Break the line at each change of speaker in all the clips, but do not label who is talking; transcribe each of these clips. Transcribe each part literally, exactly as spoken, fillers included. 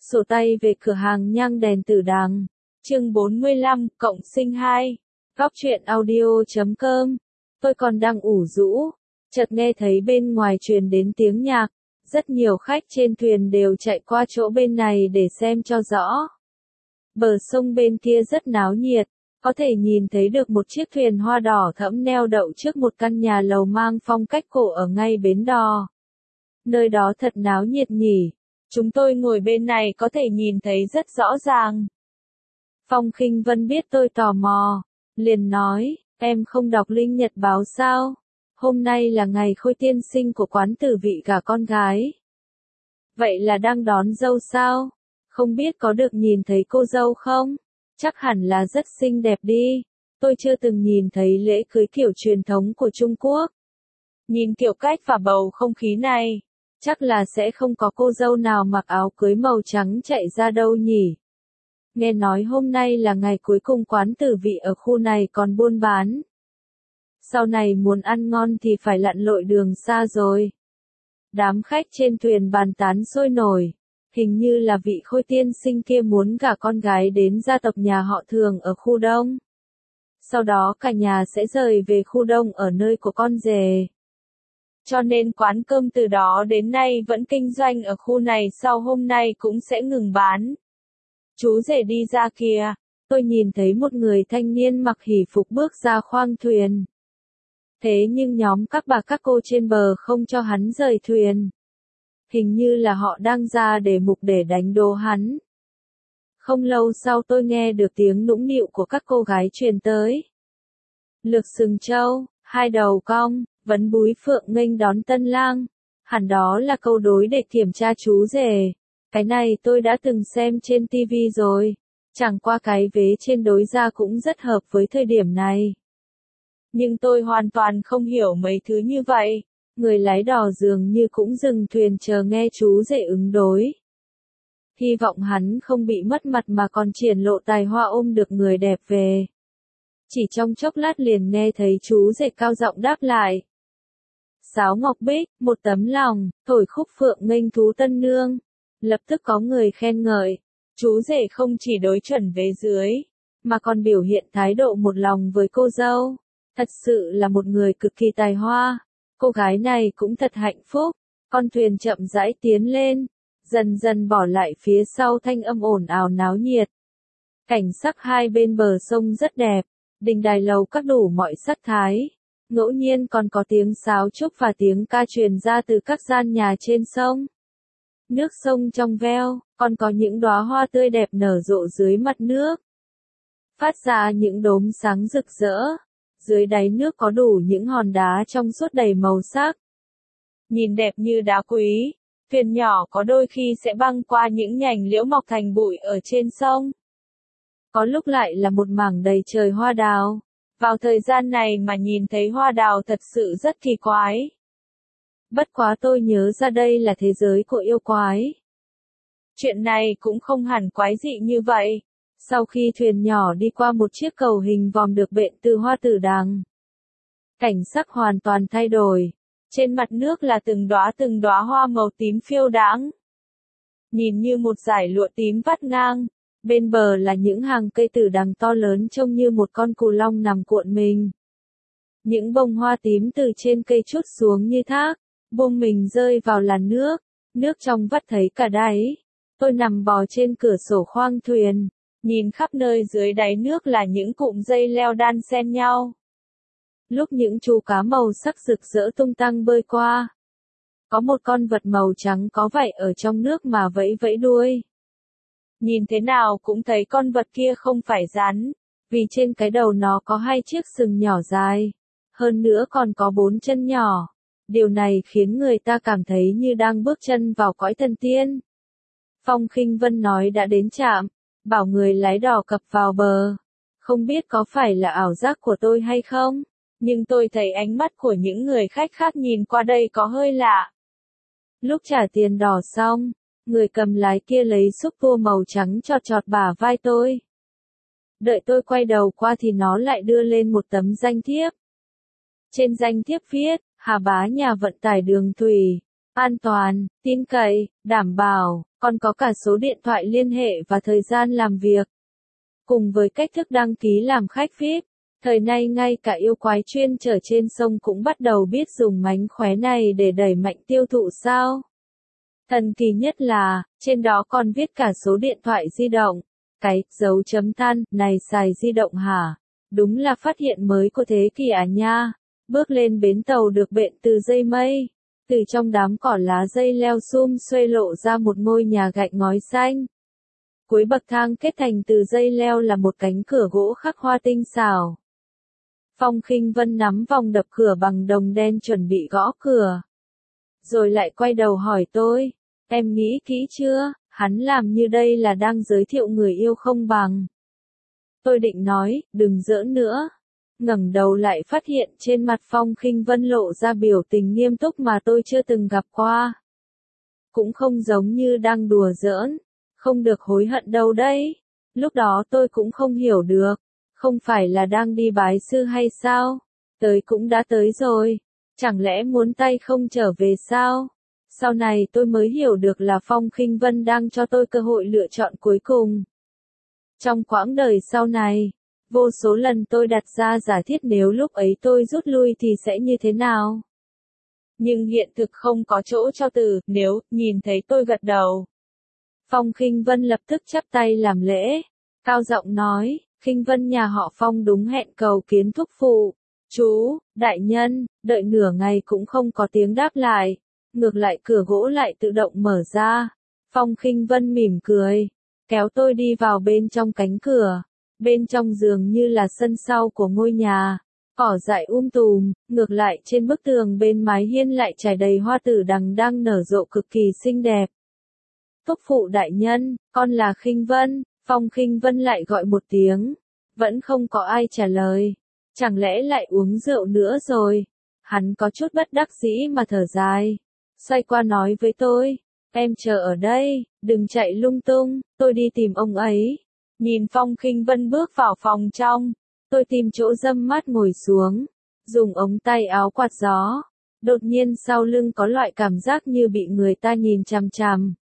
Sổ tay về cửa hàng nhang đèn Tử Đằng. Chương bốn mươi lăm, cộng sinh hai. Góc truyện audio chấm com. Tôi còn đang ủ rũ, chợt nghe thấy bên ngoài truyền đến tiếng nhạc. Rất nhiều khách trên thuyền đều chạy qua chỗ bên này để xem cho rõ. Bờ sông bên kia rất náo nhiệt, có thể nhìn thấy được một chiếc thuyền hoa đỏ thẫm neo đậu trước một căn nhà lầu mang phong cách cổ ở ngay bến đò. Nơi đó thật náo nhiệt nhỉ. Chúng tôi ngồi bên này có thể nhìn thấy rất rõ ràng. Phong Khinh Vân biết tôi tò mò, liền nói, em không đọc Linh Nhật báo sao? Hôm nay là ngày khôi tiên sinh của quán tử vị cả con gái. Vậy là đang đón dâu sao? Không biết có được nhìn thấy cô dâu không? Chắc hẳn là rất xinh đẹp đi. Tôi chưa từng nhìn thấy lễ cưới kiểu truyền thống của Trung Quốc. Nhìn kiểu cách và bầu không khí này, chắc là sẽ không có cô dâu nào mặc áo cưới màu trắng chạy ra đâu nhỉ. Nghe nói hôm nay là ngày cuối cùng quán tử vị ở khu này còn buôn bán. Sau này muốn ăn ngon thì phải lặn lội đường xa rồi. Đám khách trên thuyền bàn tán sôi nổi. Hình như là vị khôi tiên sinh kia muốn gả con gái đến gia tộc nhà họ Thường ở khu Đông. Sau đó cả nhà sẽ rời về khu Đông ở nơi của con rể. Cho nên quán cơm từ đó đến nay vẫn kinh doanh ở khu này, sau hôm nay cũng sẽ ngừng bán. Chú rể đi ra kìa, tôi nhìn thấy một người thanh niên mặc hỷ phục bước ra khoang thuyền. Thế nhưng nhóm các bà các cô trên bờ không cho hắn rời thuyền. Hình như là họ đang ra để mục để đánh đố hắn. Không lâu sau tôi nghe được tiếng nũng nịu của các cô gái truyền tới. Lược sừng trâu, hai đầu cong, vấn búi phượng nghênh đón tân lang. Hẳn đó là câu đối để kiểm tra chú rể. Cái này tôi đã từng xem trên tivi rồi. Chẳng qua cái vế trên đối ra cũng rất hợp với thời điểm này. Nhưng tôi hoàn toàn không hiểu mấy thứ như vậy. Người lái đò dường như cũng dừng thuyền chờ nghe chú rể ứng đối. Hy vọng hắn không bị mất mặt mà còn triển lộ tài hoa ôm được người đẹp về. Chỉ trong chốc lát liền nghe thấy chú rể cao giọng đáp lại. Sáo ngọc bích, một tấm lòng, thổi khúc phượng nghênh thú tân nương. Lập tức có người khen ngợi. Chú rể không chỉ đối chuẩn vế dưới, mà còn biểu hiện thái độ một lòng với cô dâu. Thật sự là một người cực kỳ tài hoa. Cô gái này cũng thật hạnh phúc. Con thuyền chậm rãi tiến lên, dần dần bỏ lại phía sau thanh âm ồn ào náo nhiệt. Cảnh sắc hai bên bờ sông rất đẹp, đình đài lầu các đủ mọi sắc thái. Ngẫu nhiên còn có tiếng sáo trúc và tiếng ca truyền ra từ các gian nhà trên sông. Nước sông trong veo, còn có những đóa hoa tươi đẹp nở rộ dưới mặt nước. Phát ra những đốm sáng rực rỡ. Dưới đáy nước có đủ những hòn đá trong suốt đầy màu sắc. Nhìn đẹp như đá quý, thuyền nhỏ có đôi khi sẽ băng qua những nhành liễu mọc thành bụi ở trên sông. Có lúc lại là một mảng đầy trời hoa đào. Vào thời gian này mà nhìn thấy hoa đào thật sự rất kỳ quái. Bất quá tôi nhớ ra đây là thế giới của yêu quái. Chuyện này cũng không hẳn quái dị như vậy. Sau khi thuyền nhỏ đi qua một chiếc cầu hình vòm được bện từ hoa tử đằng, cảnh sắc hoàn toàn thay đổi. Trên mặt nước là từng đóa từng đóa hoa màu tím phiêu đãng. Nhìn như một dải lụa tím vắt ngang. Bên bờ là những hàng cây tử đằng to lớn trông như một con cù long nằm cuộn mình. Những bông hoa tím từ trên cây trút xuống như thác, buông mình rơi vào làn nước. Nước trong vắt thấy cả đáy. Tôi nằm bò trên cửa sổ khoang thuyền. Nhìn khắp nơi dưới đáy nước là những cụm dây leo đan xen nhau. Lúc những chú cá màu sắc rực rỡ tung tăng bơi qua. Có một con vật màu trắng có vảy ở trong nước mà vẫy vẫy đuôi. Nhìn thế nào cũng thấy con vật kia không phải rắn, vì trên cái đầu nó có hai chiếc sừng nhỏ dài. Hơn nữa còn có bốn chân nhỏ. Điều này khiến người ta cảm thấy như đang bước chân vào cõi thần tiên. Phong Khinh Vân nói đã đến trạm. Bảo người lái đò cập vào bờ. Không biết có phải là ảo giác của tôi hay không, nhưng tôi thấy ánh mắt của những người khách khác nhìn qua đây có hơi lạ. Lúc trả tiền đò xong, người cầm lái kia lấy xúc tua màu trắng chọt chọt bả vai tôi. Đợi tôi quay đầu qua thì nó lại đưa lên một tấm danh thiếp. Trên danh thiếp viết, Hà Bá nhà vận tải đường thủy. an toàn, tin cậy, đảm bảo, còn có cả số điện thoại liên hệ và thời gian làm việc. Cùng với cách thức đăng ký làm khách vi ai pi, thời nay ngay cả yêu quái chuyên chở trên sông cũng bắt đầu biết dùng mánh khóe này để đẩy mạnh tiêu thụ sao. Thần kỳ nhất là, trên đó còn viết cả số điện thoại di động. Cái dấu chấm than này xài di động hả? Đúng là phát hiện mới của thế kỷ à nha. Bước lên bến tàu được bện từ dây mây. Từ trong đám cỏ lá dây leo sum xuê lộ ra một ngôi nhà gạch ngói xanh. Cuối bậc thang kết thành từ dây leo là một cánh cửa gỗ khắc hoa tinh xảo. Phong Khinh Vân nắm vòng đập cửa bằng đồng đen chuẩn bị gõ cửa. Rồi lại quay đầu hỏi tôi, em nghĩ kỹ chưa, hắn làm như đây là đang giới thiệu người yêu không bằng. Tôi định nói, đừng giỡn nữa. Ngẩng đầu lại phát hiện trên mặt Phong Khinh Vân lộ ra biểu tình nghiêm túc mà tôi chưa từng gặp qua. Cũng không giống như đang đùa giỡn, không được hối hận đâu đấy. Lúc đó tôi cũng không hiểu được, không phải là đang đi bái sư hay sao? Tới cũng đã tới rồi, chẳng lẽ muốn tay không trở về sao? Sau này tôi mới hiểu được là Phong Khinh Vân đang cho tôi cơ hội lựa chọn cuối cùng. Trong quãng đời sau này, vô số lần tôi đặt ra giả thiết nếu lúc ấy tôi rút lui thì sẽ như thế nào. Nhưng hiện thực không có chỗ cho từ nếu, nhìn thấy tôi gật đầu. Phong Khinh Vân lập tức chắp tay làm lễ, cao giọng nói, Khinh Vân nhà họ Phong đúng hẹn cầu kiến thúc phụ. Chú, đại nhân, đợi nửa ngày cũng không có tiếng đáp lại. Ngược lại cửa gỗ lại tự động mở ra. Phong Khinh Vân mỉm cười, kéo tôi đi vào bên trong cánh cửa. Bên trong giường như là sân sau của ngôi nhà. Cỏ dại um tùm, ngược lại trên bức tường bên mái hiên lại trải đầy hoa tử đằng đang nở rộ cực kỳ xinh đẹp. Thúc phụ đại nhân, con là Khinh Vân. Phong Khinh Vân lại gọi một tiếng. Vẫn không có ai trả lời. Chẳng lẽ lại uống rượu nữa rồi? Hắn có chút bất đắc dĩ mà thở dài. Xoay qua nói với tôi, em chờ ở đây, đừng chạy lung tung, tôi đi tìm ông ấy. Nhìn Phong Khinh Vân bước vào phòng trong, tôi tìm chỗ râm mát ngồi xuống, dùng ống tay áo quạt gió. Đột nhiên sau lưng có loại cảm giác như bị người ta nhìn chằm chằm.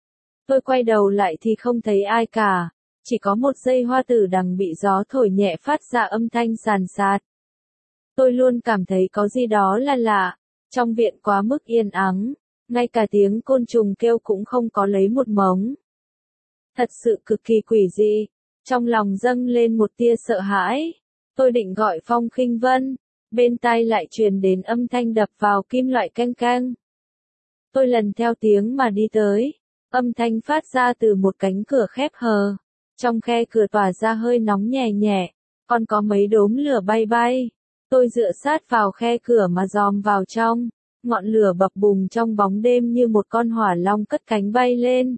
Tôi quay đầu lại thì không thấy ai cả, chỉ có một dây hoa tử đằng bị gió thổi nhẹ phát ra âm thanh sàn sạt. Tôi luôn cảm thấy có gì đó là lạ, trong viện quá mức yên ắng, ngay cả tiếng côn trùng kêu cũng không có lấy một mống. Thật sự cực kỳ quỷ dị, trong lòng dâng lên một tia sợ hãi. Tôi định gọi Phong Khinh Vân, bên tai lại truyền đến âm thanh đập vào kim loại keng keng. Tôi lần theo tiếng mà đi tới, âm thanh phát ra từ một cánh cửa khép hờ. Trong khe cửa tỏa ra hơi nóng nhẹ nhẹ, còn có mấy đốm lửa bay bay. Tôi dựa sát vào khe cửa mà dòm vào trong, ngọn lửa bập bùng trong bóng đêm như một con hỏa long cất cánh bay lên.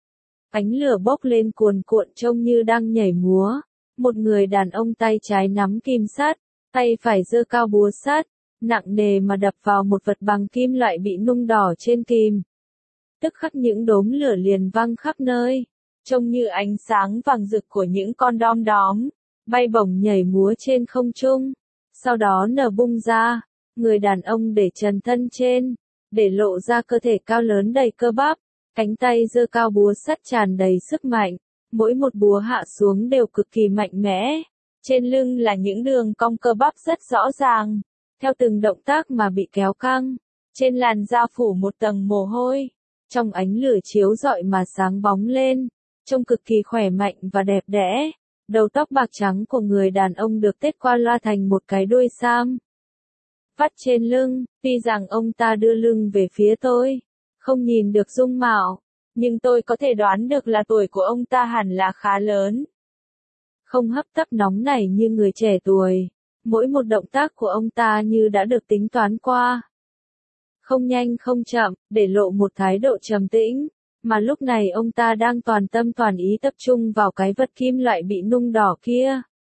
Ánh lửa bốc lên cuồn cuộn trông như đang nhảy múa. Một người đàn ông tay trái nắm kim sắt, tay phải giơ cao búa sắt, nặng nề mà đập vào một vật bằng kim loại bị nung đỏ trên kìm. Tức khắc những đốm lửa liền văng khắp nơi, trông như ánh sáng vàng rực của những con đom đóm, bay bổng nhảy múa trên không trung. Sau đó nở bung ra, người đàn ông để trần thân trên, để lộ ra cơ thể cao lớn đầy cơ bắp, cánh tay giơ cao búa sắt tràn đầy sức mạnh, mỗi một búa hạ xuống đều cực kỳ mạnh mẽ. Trên lưng là những đường cong cơ bắp rất rõ ràng, theo từng động tác mà bị kéo căng. Trên làn da phủ một tầng mồ hôi, trong ánh lửa chiếu rọi mà sáng bóng lên, trông cực kỳ khỏe mạnh và đẹp đẽ. Đầu tóc bạc trắng của người đàn ông được tết qua loa thành một cái đuôi sam vắt trên lưng. Tuy rằng ông ta đưa lưng về phía tôi, không nhìn được dung mạo, nhưng tôi có thể đoán được là tuổi của ông ta hẳn là khá lớn. Không hấp tấp nóng nảy như người trẻ tuổi, mỗi một động tác của ông ta như đã được tính toán qua. Không nhanh không chậm, để lộ một thái độ trầm tĩnh, mà lúc này ông ta đang toàn tâm toàn ý tập trung vào cái vật kim loại bị nung đỏ kia.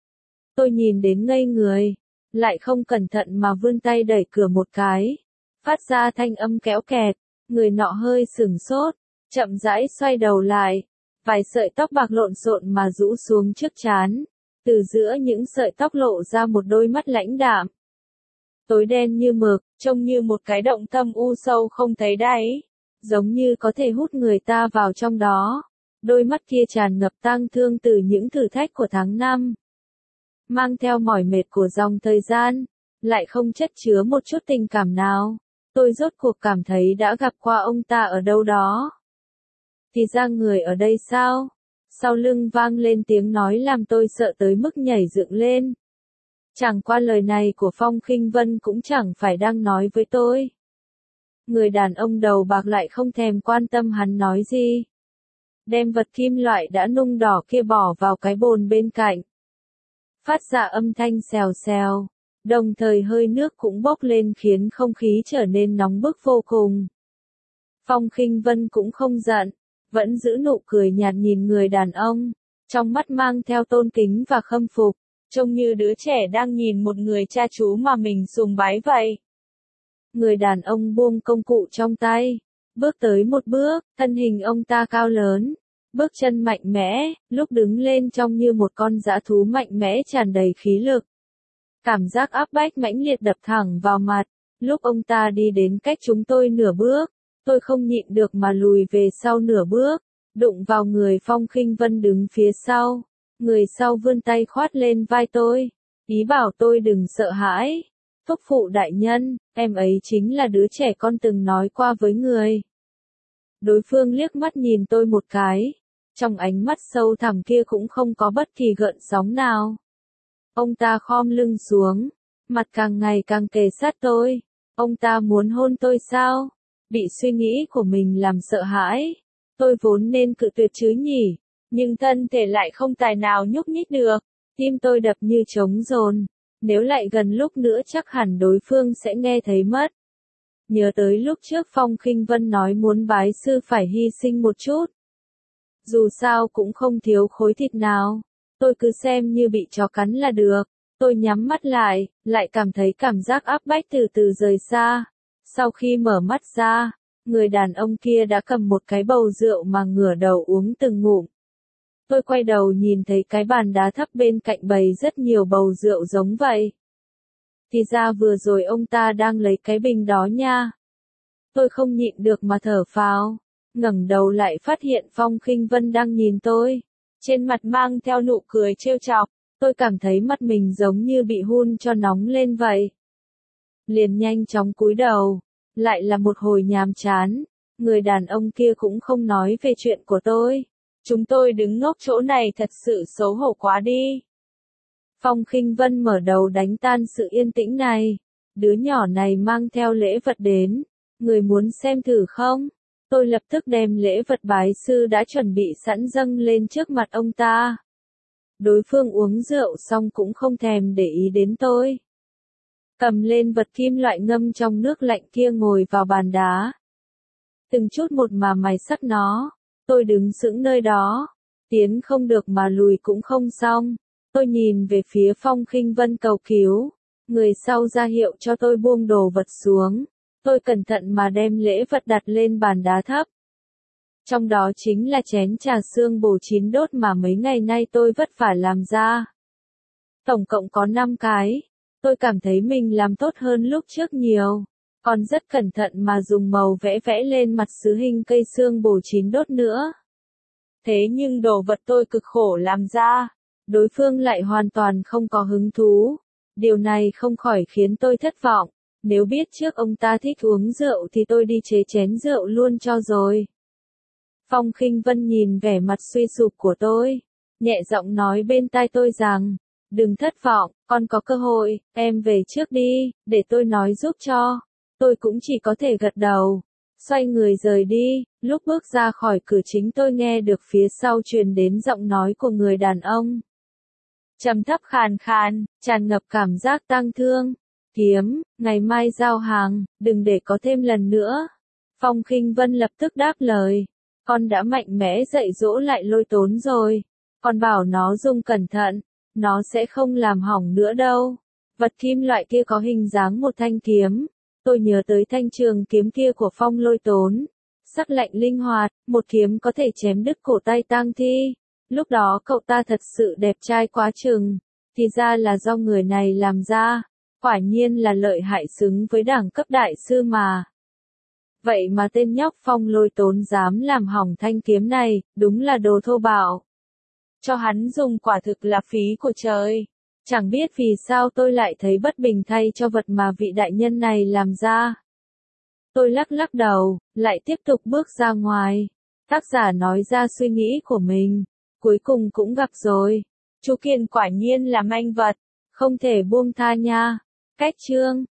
Tôi nhìn đến ngây người, lại không cẩn thận mà vươn tay đẩy cửa một cái, phát ra thanh âm kéo kẹt. Người nọ hơi sửng sốt, chậm rãi xoay đầu lại, vài sợi tóc bạc lộn xộn mà rũ xuống trước trán, từ giữa những sợi tóc lộ ra một đôi mắt lãnh đạm. tối đen như mực, trông như một cái động thâm u sâu không thấy đáy, giống như có thể hút người ta vào trong đó. Đôi mắt kia tràn ngập tang thương từ những thử thách của tháng năm, mang theo mỏi mệt của dòng thời gian, lại không chất chứa một chút tình cảm nào. Tôi rốt cuộc cảm thấy đã gặp qua ông ta ở đâu đó. Thì ra người ở đây sao? Sau lưng vang lên tiếng nói làm tôi sợ tới mức nhảy dựng lên. Chẳng qua lời này của Phong Khinh Vân cũng chẳng phải đang nói với tôi. Người đàn ông đầu bạc lại không thèm quan tâm hắn nói gì. Đem vật kim loại đã nung đỏ kia bỏ vào cái bồn bên cạnh. Phát ra âm thanh xèo xèo, đồng thời hơi nước cũng bốc lên khiến không khí trở nên nóng bức vô cùng. Phong Khinh Vân cũng không giận, vẫn giữ nụ cười nhạt nhìn người đàn ông, trong mắt mang theo tôn kính và khâm phục, trông như đứa trẻ đang nhìn một người cha chú mà mình sùng bái vậy. Người đàn ông buông công cụ trong tay, bước tới một bước, thân hình ông ta cao lớn, bước chân mạnh mẽ, lúc đứng lên trông như một con dã thú mạnh mẽ tràn đầy khí lực. Cảm giác áp bách mãnh liệt đập thẳng vào mặt, lúc ông ta đi đến cách chúng tôi nửa bước, tôi không nhịn được mà lùi về sau nửa bước, đụng vào người Phong Khinh Vân đứng phía sau. Người sau vươn tay khoát lên vai tôi, ý bảo tôi đừng sợ hãi. Thúc phụ đại nhân, em ấy chính là đứa trẻ con từng nói qua với người. Đối phương liếc mắt nhìn tôi một cái, trong ánh mắt sâu thẳm kia cũng không có bất kỳ gợn sóng nào. Ông ta khom lưng xuống, mặt càng ngày càng kề sát tôi. Ông ta muốn hôn tôi sao? Bị suy nghĩ của mình làm sợ hãi. Tôi vốn nên cự tuyệt chứ nhỉ, nhưng thân thể lại không tài nào nhúc nhích được. Tim tôi đập như trống dồn. Nếu lại gần lúc nữa chắc hẳn đối phương sẽ nghe thấy mất. Nhớ tới lúc trước Phong Khinh Vân nói muốn bái sư phải hy sinh một chút. Dù sao cũng không thiếu khối thịt nào. Tôi cứ xem như bị chó cắn là được. Tôi nhắm mắt lại, lại cảm thấy cảm giác áp bách từ từ rời xa. Sau khi mở mắt ra, người đàn ông kia đã cầm một cái bầu rượu mà ngửa đầu uống từng ngụm. Tôi quay đầu nhìn thấy cái bàn đá thấp bên cạnh bày rất nhiều bầu rượu giống vậy. Thì ra vừa rồi ông ta đang lấy cái bình đó nha. Tôi không nhịn được mà thở phào, ngẩng đầu lại phát hiện Phong Khinh Vân đang nhìn tôi. Trên mặt mang theo nụ cười trêu chọc, tôi cảm thấy mặt mình giống như bị hun cho nóng lên vậy. Liền nhanh chóng cúi đầu, lại là một hồi nhàm chán, người đàn ông kia cũng không nói về chuyện của tôi. Chúng tôi đứng ngốc chỗ này thật sự xấu hổ quá đi. Phong Khinh Vân mở đầu đánh tan sự yên tĩnh này. Đứa nhỏ này mang theo lễ vật đến, người muốn xem thử không? Tôi lập tức đem lễ vật bái sư đã chuẩn bị sẵn dâng lên trước mặt ông ta. Đối phương uống rượu xong cũng không thèm để ý đến tôi. Cầm lên vật kim loại ngâm trong nước lạnh kia ngồi vào bàn đá. Từng chút một mà mài sắc nó. Tôi đứng sững nơi đó. Tiến không được mà lùi cũng không xong. Tôi nhìn về phía Phong Khinh Vân cầu cứu. Người sau ra hiệu cho tôi buông đồ vật xuống. Tôi cẩn thận mà đem lễ vật đặt lên bàn đá thấp. Trong đó chính là chén trà xương bổ chín đốt mà mấy ngày nay tôi vất vả làm ra. Tổng cộng có năm cái. Tôi cảm thấy mình làm tốt hơn lúc trước nhiều. Còn rất cẩn thận mà dùng màu vẽ vẽ lên mặt sứ hình cây xương bổ chín đốt nữa. Thế nhưng đồ vật tôi cực khổ làm ra, đối phương lại hoàn toàn không có hứng thú. Điều này không khỏi khiến tôi thất vọng. Nếu biết trước ông ta thích uống rượu thì tôi đi chế chén rượu luôn cho rồi. Phong Khinh Vân nhìn vẻ mặt suy sụp của tôi, nhẹ giọng nói bên tai tôi rằng, đừng thất vọng, con có cơ hội, em về trước đi, để tôi nói giúp cho. Tôi cũng chỉ có thể gật đầu, xoay người rời đi. Lúc bước ra khỏi cửa chính tôi nghe được phía sau truyền đến giọng nói của người đàn ông. Trầm thấp khàn khàn, tràn ngập cảm giác tang thương. Kiếm, ngày mai giao hàng, đừng để có thêm lần nữa. Phong Khinh Vân lập tức đáp lời. Con đã mạnh mẽ dạy dỗ lại Lôi Tốn rồi. Con bảo nó dùng cẩn thận, nó sẽ không làm hỏng nữa đâu. Vật kim loại kia có hình dáng một thanh kiếm. Tôi nhớ tới thanh trường kiếm kia của Phong Lôi Tốn. Sắc lạnh linh hoạt, một kiếm có thể chém đứt cổ tay tang thi. Lúc đó cậu ta thật sự đẹp trai quá chừng. Thì ra là do người này làm ra. Quả nhiên là lợi hại xứng với đẳng cấp đại sư mà. Vậy mà tên nhóc Phong Lôi tốn dám làm hỏng thanh kiếm này, đúng là đồ thô bạo. Cho hắn dùng quả thực là phí của trời. Chẳng biết vì sao tôi lại thấy bất bình thay cho vật mà vị đại nhân này làm ra. Tôi lắc lắc đầu, lại tiếp tục bước ra ngoài. Tác giả nói ra suy nghĩ của mình. Cuối cùng cũng gặp rồi. Chú Kiên quả nhiên là manh vật. Không thể buông tha nha. Cách chương.